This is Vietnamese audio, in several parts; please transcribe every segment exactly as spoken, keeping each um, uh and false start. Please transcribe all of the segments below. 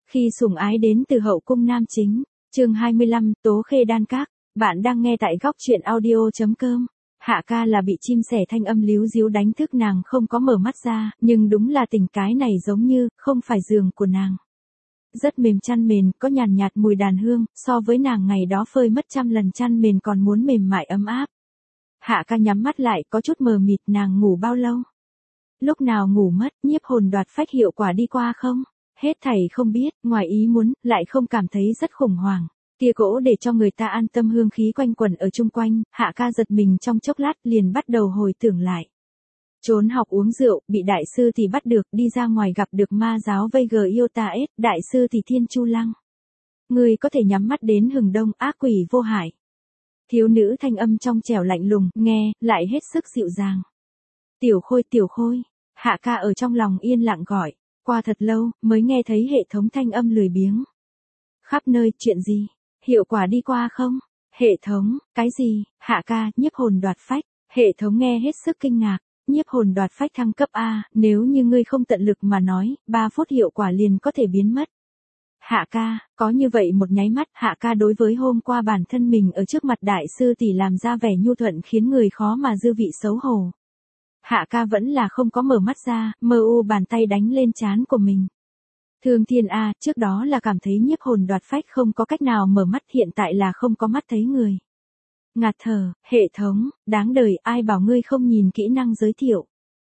Khi sủng ái đến từ hậu cung nam chính, chương hai mươi lăm, Tố Khê Đan Các, bạn đang nghe tại góc truyện audio.com. Hạ ca là bị chim sẻ thanh âm líu díu đánh thức nàng không có mở mắt ra, nhưng đúng là tình cái này giống như, không phải giường của nàng. Rất mềm chăn mền, có nhàn nhạt mùi đàn hương, so với nàng ngày đó phơi mất trăm lần chăn mền còn muốn mềm mại ấm áp. Hạ ca nhắm mắt lại, có chút mờ mịt, nàng ngủ bao lâu? Lúc nào ngủ mất, nhiếp hồn đoạt phách hiệu quả đi qua không? Hết thảy không biết, ngoài ý muốn, lại không cảm thấy rất khủng hoảng. Kia gỗ để cho người ta an tâm hương khí quanh quẩn ở chung quanh, Hạ ca giật mình trong chốc lát liền bắt đầu hồi tưởng lại. Trốn học uống rượu, bị đại sư thì bắt được, đi ra ngoài gặp được ma giáo vây gờ yêu ta ết, đại sư thì Thiên Chu Lăng. Người có thể nhắm mắt đến hừng đông, ác quỷ vô hại. Thiếu nữ thanh âm trong trẻo lạnh lùng, nghe, lại hết sức dịu dàng. Tiểu Khôi, Tiểu Khôi, Hạ ca ở trong lòng yên lặng gọi, qua thật lâu, mới nghe thấy hệ thống thanh âm lười biếng. Khắp nơi, chuyện gì? Hiệu quả đi qua không? Hệ thống, cái gì? Hạ ca, nhiếp hồn đoạt phách. Hệ thống nghe hết sức kinh ngạc. Nhiếp hồn đoạt phách thăng cấp A, nếu như ngươi không tận lực mà nói, ba phút hiệu quả liền có thể biến mất. Hạ ca, có như vậy một nháy mắt, Hạ ca đối với hôm qua bản thân mình ở trước mặt đại sư tỷ làm ra vẻ nhu thuận khiến người khó mà dư vị xấu hổ. Hạ ca vẫn là không có mở mắt ra, mơ u bàn tay đánh lên trán của mình. Thương Thiên A, trước đó là cảm thấy nhiếp hồn đoạt phách không có cách nào mở mắt, hiện tại là không có mắt thấy người. Ngạt thở, hệ thống, đáng đời, ai bảo ngươi không nhìn kỹ năng giới thiệu.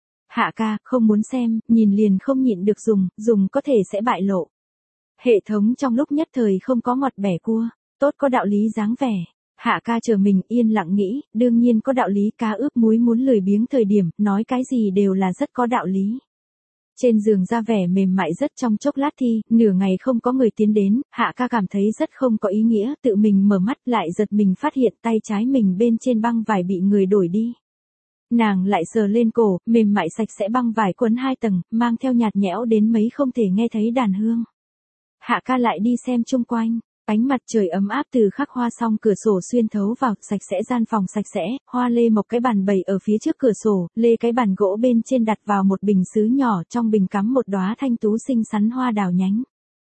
Hạ ca, không muốn xem, nhìn liền không nhịn được dùng, dùng có thể sẽ bại lộ. Hệ thống trong lúc nhất thời không có ngọt bẻ cua, tốt có đạo lý dáng vẻ. Hạ ca chờ mình yên lặng nghĩ, đương nhiên có đạo lý, cá ướp muối muốn lười biếng thời điểm, nói cái gì đều là rất có đạo lý. Trên giường ra vẻ mềm mại rất trong chốc lát thi, nửa ngày không có người tiến đến, Hạ ca cảm thấy rất không có ý nghĩa, tự mình mở mắt lại giật mình phát hiện tay trái mình bên trên băng vải bị người đổi đi. Nàng lại sờ lên cổ, mềm mại sạch sẽ băng vải quấn hai tầng, mang theo nhạt nhẽo đến mấy không thể nghe thấy đàn hương. Hạ ca lại đi xem chung quanh. Ánh mặt trời ấm áp từ khắc hoa song cửa sổ xuyên thấu vào, sạch sẽ gian phòng sạch sẽ, hoa lê mộc cái bàn bày ở phía trước cửa sổ, lê cái bàn gỗ bên trên đặt vào một bình sứ nhỏ, trong bình cắm một đóa thanh tú xinh xắn hoa đào nhánh.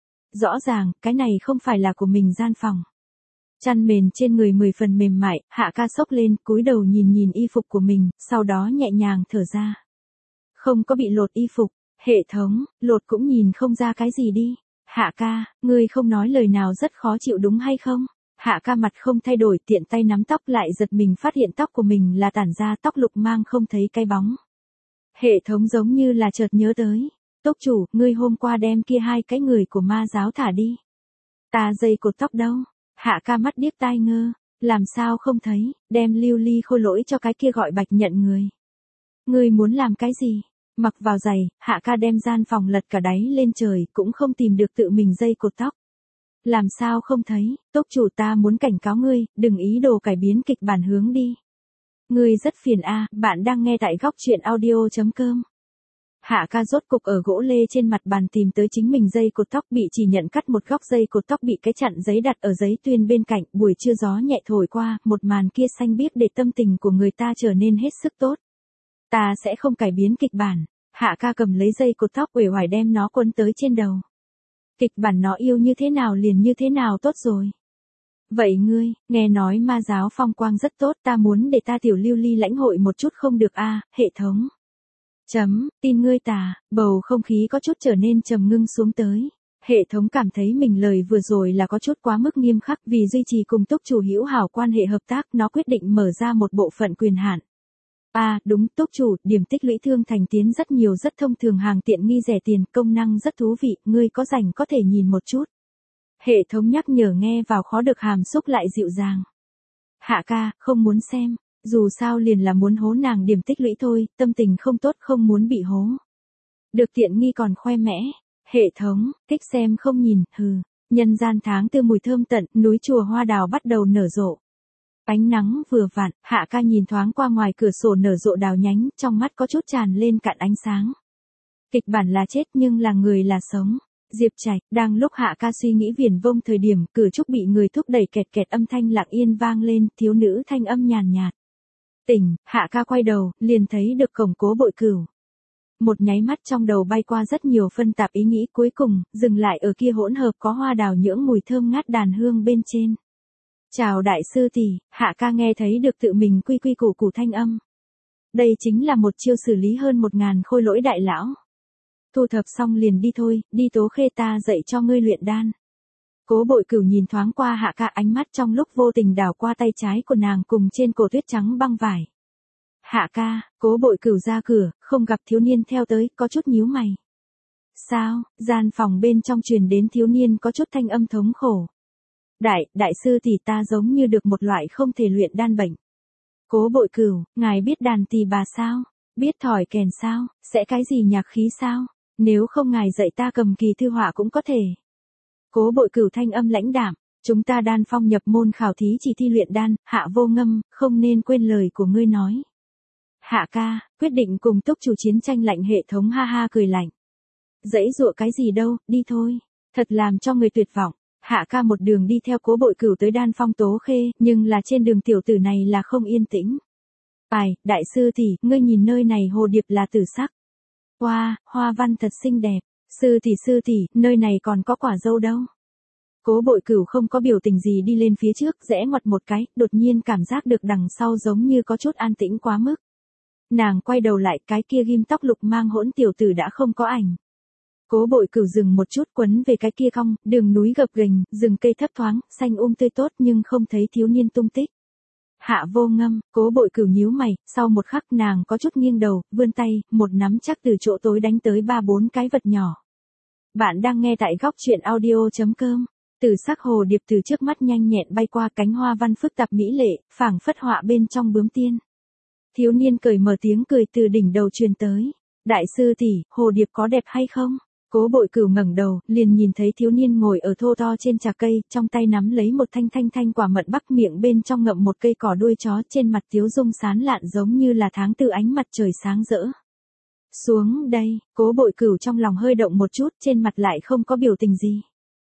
Rõ ràng, cái này không phải là của mình gian phòng. Chăn mền trên người mười phần mềm mại, Hạ ca xốc lên, cúi đầu nhìn nhìn y phục của mình, sau đó nhẹ nhàng thở ra. Không có bị lột y phục, hệ thống, lột cũng nhìn không ra cái gì đi. Hạ ca, ngươi không nói lời nào rất khó chịu đúng hay không? Hạ ca mặt không thay đổi, tiện tay nắm tóc lại giật mình phát hiện tóc của mình là tản ra tóc lục mang không thấy cái bóng. Hệ thống giống như là chợt nhớ tới. Túc chủ, ngươi hôm qua đem kia hai cái người của ma giáo thả đi. Ta dây cột tóc đâu? Hạ ca mắt điếc tai ngơ, làm sao không thấy, đem lưu ly khôi lỗi cho cái kia gọi bạch nhận người. Ngươi muốn làm cái gì? Mặc vào giày, Hạ ca đem gian phòng lật cả đáy lên trời, cũng không tìm được tự mình dây cột tóc. Làm sao không thấy, túc chủ ta muốn cảnh cáo ngươi, đừng ý đồ cải biến kịch bản hướng đi. Ngươi rất phiền a, à, bạn đang nghe tại góc truyện audio.com. Hạ ca rốt cục ở gỗ lê trên mặt bàn tìm tới chính mình dây cột tóc bị chỉ nhận cắt một góc dây cột tóc bị cái chặn giấy đặt ở giấy tuyên bên cạnh, buổi trưa gió nhẹ thổi qua, một màn kia xanh biếc để tâm tình của người ta trở nên hết sức tốt. Ta sẽ không cải biến kịch bản. Hạ ca cầm lấy dây cột tóc uể oải đem nó quấn tới trên đầu. Kịch bản nó yêu như thế nào liền như thế nào tốt rồi. Vậy ngươi, nghe nói ma giáo phong quang rất tốt, ta muốn để ta tiểu lưu ly lãnh hội một chút không được a, à, hệ thống. Chấm, tin ngươi tà, bầu không khí có chút trở nên trầm ngưng xuống tới. Hệ thống cảm thấy mình lời vừa rồi là có chút quá mức nghiêm khắc, vì duy trì cùng túc chủ hữu hảo quan hệ hợp tác, nó quyết định mở ra một bộ phận quyền hạn. À, đúng, túc chủ, điểm tích lũy thương thành tiến rất nhiều rất thông thường hàng tiện nghi rẻ tiền, công năng rất thú vị, ngươi có rảnh có thể nhìn một chút. Hệ thống nhắc nhở nghe vào khó được hàm xúc lại dịu dàng. Hạ ca, không muốn xem, dù sao liền là muốn hố nàng điểm tích lũy thôi, tâm tình không tốt không muốn bị hố. Được tiện nghi còn khoe mẽ, hệ thống, thích xem không nhìn, hừ, nhân gian tháng tư mùi thơm tận, núi chùa hoa đào bắt đầu nở rộ. Ánh nắng vừa vặn, Hạ ca nhìn thoáng qua ngoài cửa sổ nở rộ đào nhánh, trong mắt có chút tràn lên cạn ánh sáng. Kịch bản là chết nhưng là người là sống. Diệp Trạch, đang lúc Hạ ca suy nghĩ viển vông thời điểm, cửa trúc bị người thúc đẩy kẹt kẹt âm thanh lặng yên vang lên, thiếu nữ thanh âm nhàn nhạt. Tỉnh, Hạ ca quay đầu, liền thấy được cổng Cố Bội Cửu. Một nháy mắt trong đầu bay qua rất nhiều phân tạp ý nghĩ, cuối cùng, dừng lại ở kia hỗn hợp có hoa đào nhưỡng mùi thơm ngát đàn hương bên trên. Chào đại sư tỷ, Hạ ca nghe thấy được tự mình quy quy củ củ thanh âm. Đây chính là một chiêu xử lý hơn một ngàn khôi lỗi đại lão. Thu thập xong liền đi thôi, đi Tố Khê ta dạy cho ngươi luyện đan. Cố Bội Cửu nhìn thoáng qua Hạ ca, ánh mắt trong lúc vô tình đảo qua tay trái của nàng cùng trên cổ tuyết trắng băng vải. Hạ ca, Cố Bội Cửu ra cửa, không gặp thiếu niên theo tới, có chút nhíu mày. Sao? Gian phòng bên trong truyền đến thiếu niên có chút thanh âm thống khổ. Đại, đại sư tỷ ta giống như được một loại không thể luyện đan bệnh. Cố Bội Cửu, ngài biết đàn tỳ bà sao? Biết thổi kèn sao? Sẽ cái gì nhạc khí sao? Nếu không ngài dạy ta cầm kỳ thư họa cũng có thể. Cố Bội Cửu thanh âm lãnh đạm, chúng ta đan phong nhập môn khảo thí chỉ thi luyện đan, Hạ Vô Ngâm, không nên quên lời của ngươi nói. Hạ ca, quyết định cùng túc chủ chiến tranh lạnh hệ thống ha ha cười lạnh. Dãy dụa cái gì đâu, đi thôi. Thật làm cho người tuyệt vọng. Hạ ca một đường đi theo Cố Bội Cửu tới đan phong Tố Khê, nhưng là trên đường tiểu tử này là không yên tĩnh. Ai, đại sư tỷ, ngươi nhìn nơi này hồ điệp là tử sắc. Wow, hoa văn thật xinh đẹp. Sư tỷ sư tỷ, nơi này còn có quả dâu đâu. Cố Bội Cửu không có biểu tình gì đi lên phía trước, rẽ ngoặt một cái, đột nhiên cảm giác được đằng sau giống như có chút an tĩnh quá mức. Nàng quay đầu lại, cái kia ghim tóc lục mang hỗn tiểu tử đã không có ảnh. Cố Bội Cửu dừng một chút, quấn về cái kia cong, đường núi gập ghềnh, rừng cây thấp thoáng, xanh um tươi tốt nhưng không thấy thiếu niên tung tích. Hạ Vô Ngâm, Cố Bội Cửu nhíu mày, sau một khắc nàng có chút nghiêng đầu, vươn tay, một nắm chắc từ chỗ tối đánh tới ba bốn cái vật nhỏ. Bạn đang nghe tại góc truyện audio chấm com. Từ sắc hồ điệp từ trước mắt nhanh nhẹn bay qua, cánh hoa văn phức tạp mỹ lệ, phảng phất họa bên trong bướm tiên. Thiếu niên cười mở tiếng cười từ đỉnh đầu truyền tới. Đại sư tỷ, hồ điệp có đẹp hay không? Cố Bội Cửu ngẩng đầu, liền nhìn thấy thiếu niên ngồi ở thô to trên trà cây, trong tay nắm lấy một thanh thanh thanh quả mận bắc, miệng bên trong ngậm một cây cỏ đuôi chó, trên mặt tiếu dung sán lạn giống như là tháng tư ánh mặt trời sáng rỡ. Xuống đây, Cố Bội Cửu trong lòng hơi động một chút, trên mặt lại không có biểu tình gì.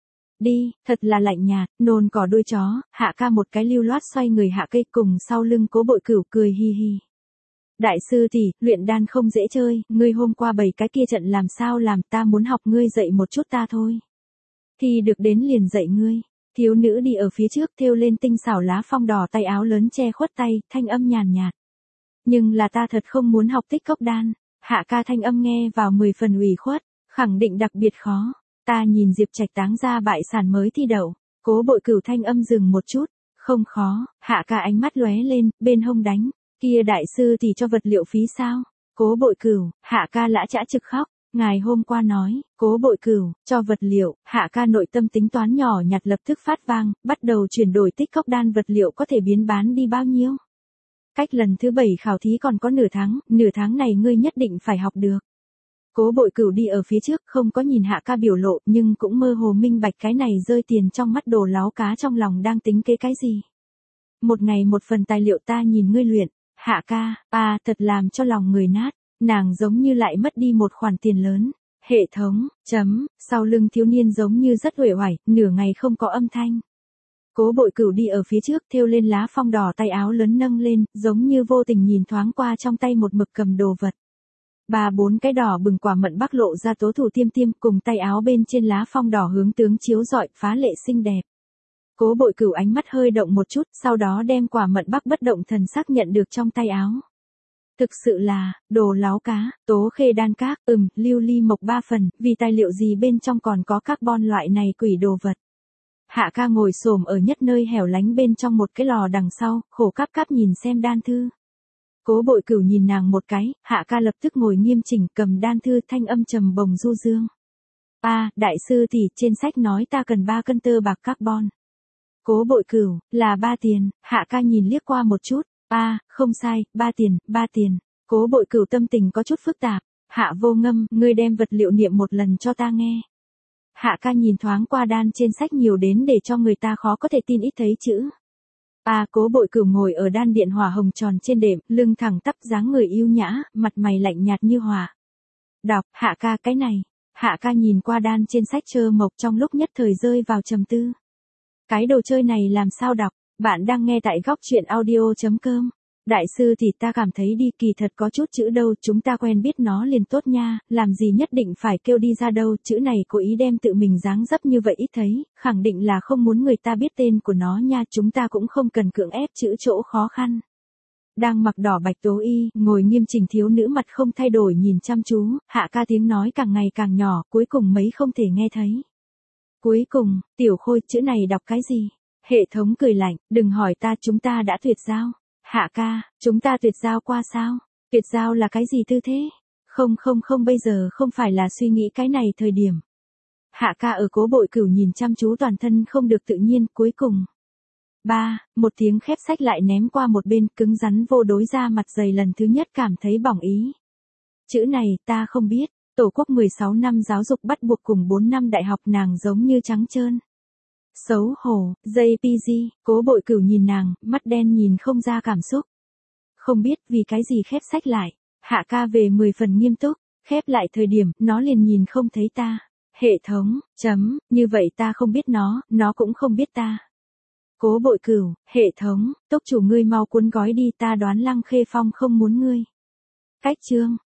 Đi, thật là lạnh nhạt, nôn cỏ đuôi chó, Hạ ca một cái lưu loát xoay người hạ cây cùng sau lưng Cố Bội Cửu cười hi hi. Đại sư tỷ, luyện đan không dễ chơi, ngươi hôm qua bày cái kia trận làm sao làm, ta muốn học ngươi dạy một chút ta thôi. Thì được đến liền dạy ngươi. Thiếu nữ đi ở phía trước thêu lên tinh xảo lá phong đỏ, tay áo lớn che khuất tay, thanh âm nhàn nhạt. Nhưng là ta thật không muốn học tích cốc đan. Hạ ca thanh âm nghe vào mười phần ủy khuất, khẳng định đặc biệt khó. Ta nhìn Diệp Trạch táng ra bại sản mới thi đậu. Cố Bội Cửu thanh âm dừng một chút, không khó. Hạ ca ánh mắt lóe lên, bên hông đánh. Kia đại sư thì cho vật liệu phí sao? Cố Bội Cửu, Hạ ca lã chã trực khóc. Ngài hôm qua nói, Cố Bội Cửu, cho vật liệu, Hạ ca nội tâm tính toán nhỏ nhặt lập tức phát vang, bắt đầu chuyển đổi tích cốc đan vật liệu có thể biến bán đi bao nhiêu. Cách lần thứ bảy khảo thí còn có nửa tháng, nửa tháng này ngươi nhất định phải học được. Cố Bội Cửu đi ở phía trước, không có nhìn Hạ ca biểu lộ, nhưng cũng mơ hồ minh bạch cái này rơi tiền trong mắt đồ láo cá trong lòng đang tính kế cái gì. Một ngày một phần tài liệu ta nhìn ngươi luyện, Hạ ca, à thật làm cho lòng người nát, nàng giống như lại mất đi một khoản tiền lớn. Hệ thống, chấm, sau lưng thiếu niên giống như rất uể oải, nửa ngày không có âm thanh. Cố Bội Cửu đi ở phía trước thêu lên lá phong đỏ, tay áo lớn nâng lên, giống như vô tình nhìn thoáng qua trong tay một mực cầm đồ vật. Ba bốn cái đỏ bừng quả mận bắc lộ ra tố thủ tiêm tiêm, cùng tay áo bên trên lá phong đỏ hướng tướng chiếu rọi, phá lệ xinh đẹp. Cố Bội Cửu ánh mắt hơi động một chút, sau đó đem quả mận bắc bất động thần sắc nhận được trong tay áo. Thực sự là, đồ láo cá, Tố Khê đan các, ừm, lưu ly mộc ba phần, vì tài liệu gì bên trong còn có carbon loại này quỷ đồ vật. Hạ ca ngồi xổm ở nhất nơi hẻo lánh bên trong một cái lò đằng sau, khổ cắp cắp nhìn xem đan thư. Cố Bội Cửu nhìn nàng một cái, Hạ ca lập tức ngồi nghiêm chỉnh cầm đan thư, thanh âm trầm bồng du dương. A, đại sư tỷ, trên sách nói ta cần ba cân tơ bạc carbon. Cố Bội Cửu, là ba tiền, Hạ ca nhìn liếc qua một chút. A, không sai, ba tiền, ba tiền. Cố Bội Cửu tâm tình có chút phức tạp. Hạ Vô Ngâm, ngươi đem vật liệu niệm một lần cho ta nghe. Hạ ca nhìn thoáng qua đan trên sách nhiều đến để cho người ta khó có thể tin ít thấy chữ. A, Cố Bội Cửu ngồi ở đan điện hỏa hồng tròn trên đệm, lưng thẳng tắp, dáng người yêu nhã, mặt mày lạnh nhạt như hỏa. Đọc, Hạ ca cái này. Hạ ca nhìn qua đan trên sách trơ mộc, trong lúc nhất thời rơi vào trầm tư. Cái đồ chơi này làm sao đọc? Bạn đang nghe tại góc truyện audio chấm com. Đại sư thì ta cảm thấy đi kỳ thật có chút chữ đâu, chúng ta quen biết nó liền tốt nha, làm gì nhất định phải kêu đi ra đâu, chữ này cố ý đem tự mình dáng dấp như vậy ít thấy, khẳng định là không muốn người ta biết tên của nó nha, chúng ta cũng không cần cưỡng ép chữ chỗ khó khăn. Đang mặc đỏ bạch tố y, ngồi nghiêm chỉnh thiếu nữ mặt không thay đổi nhìn chăm chú, Hạ ca tiếng nói càng ngày càng nhỏ, cuối cùng mấy không thể nghe thấy. Cuối cùng, Tiểu Khôi, chữ này đọc cái gì? Hệ thống cười lạnh, đừng hỏi ta, chúng ta đã tuyệt giao. Hạ ca, chúng ta tuyệt giao qua sao? Tuyệt giao là cái gì tư thế? Không không không, bây giờ không phải là suy nghĩ cái này thời điểm. Hạ ca ở Cố Bội Cửu nhìn chăm chú toàn thân không được tự nhiên, cuối cùng. Ba, một tiếng khép sách lại ném qua một bên, cứng rắn vô đối ra mặt dày lần thứ nhất cảm thấy bỏng ý. Chữ này, ta không biết, tổ quốc mười sáu năm giáo dục bắt buộc cùng bốn năm đại học nàng giống như trắng trơn. Xấu hổ, jê pê giê, Cố Bội Cửu nhìn nàng, mắt đen nhìn không ra cảm xúc. Không biết vì cái gì khép sách lại, Hạ ca về mười phần nghiêm túc, khép lại thời điểm, nó liền nhìn không thấy ta. Hệ thống, chấm, như vậy ta không biết nó, nó cũng không biết ta. Cố Bội Cửu, hệ thống, túc chủ ngươi mau cuốn gói đi, ta đoán Lăng Khê Phong không muốn ngươi. Cách chương.